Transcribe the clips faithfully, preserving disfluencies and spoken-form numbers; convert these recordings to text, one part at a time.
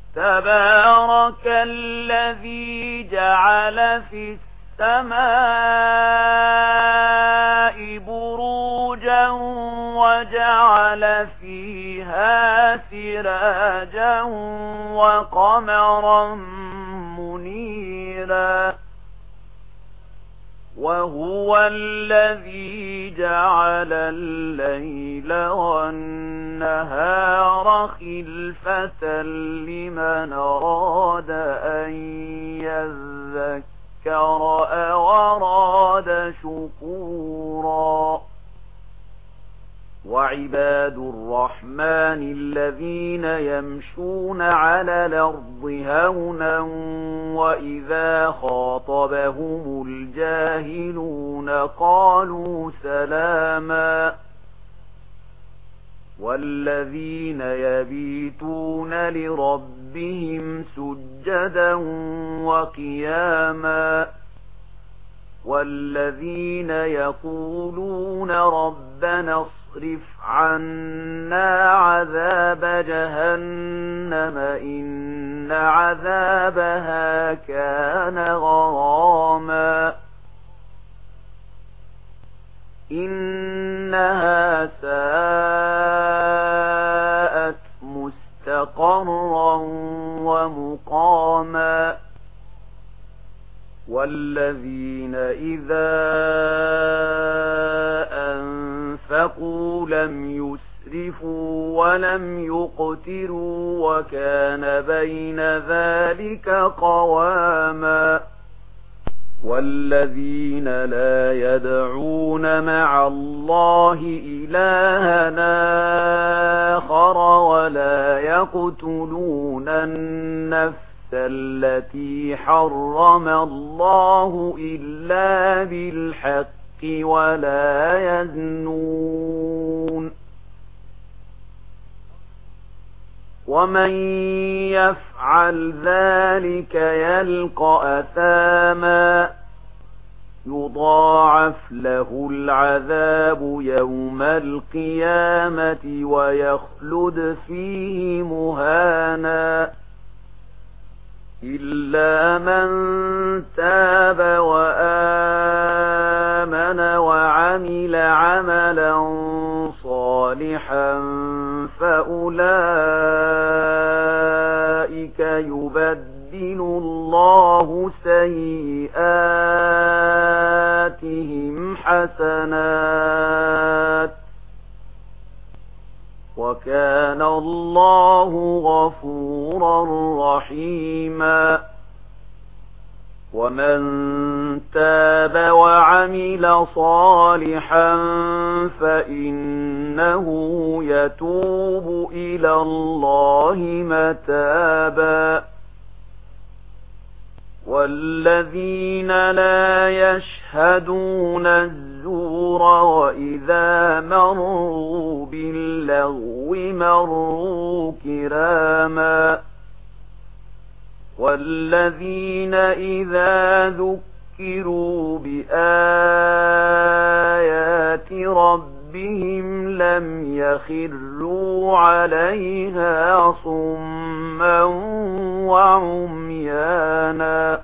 تبارك الذي جعل في السماء بروجا وجعل فيها سراجا وقمرا منيرا وهو الذي جعل الليل والنهار خلفة لمن أراد أن يذكر أو أراد شكورا وعباد الرحمن الذين يمشون على الأرض هونا وإذا خاطبهم الجاهلون قالوا سلاما والذين يبيتون لربهم سجدا وقياما والذين يقولون ربنا اصرف عنا عذاب جهنم إن عذابها كان غراما إنها ساءت مستقرا ومقاما والذين إذا أنفقوا لم يسرفوا ولم يقتروا وكان بين ذلك قواما والذين لا يدعون مع الله إلهنا آخر ولا يقتلون النفس التي حرم الله إلا بالحق ولا يزنون ومن يفعل ذلك يلقى أثاما يضاعف له العذاب يوم القيامة ويخلد فيه مهانا إلا من تاب وآمن وعمل عملا صالحا فأولئك يبدل الله سيئاتهم حسنات وكان الله غفورا رحيما ومن تاب وعمل صالحا فإنه يتوب إلى الله متابا والذين لا يشهدون الزور وإذا مروا باللغو مروا كراما والذين إذا ذكروا بآيات ربهم لم يخروا عليها صما وعميانا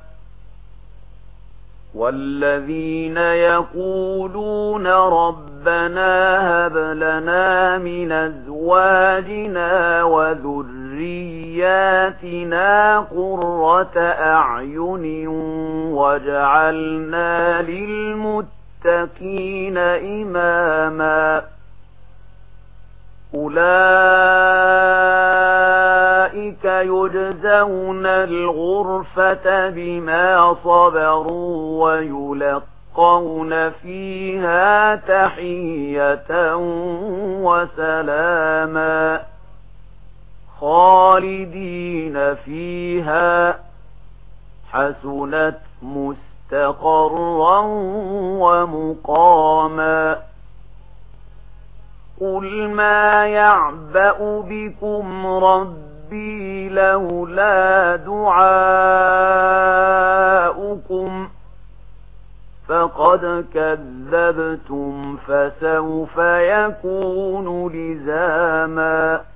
والذين يقولون ربنا هب لنا من أزواجنا وذرياتنا قرة أعين واجعلنا للمتقين إماما أولئك يجزون الغرفة بما صبروا ويلقون فيها تحية وسلاما خالدين فيها حسنت مستقرا ومقاما قل ما يعبأ بكم ربي لولا دعاؤكم فقد كذبتم فسوف يكون لزاما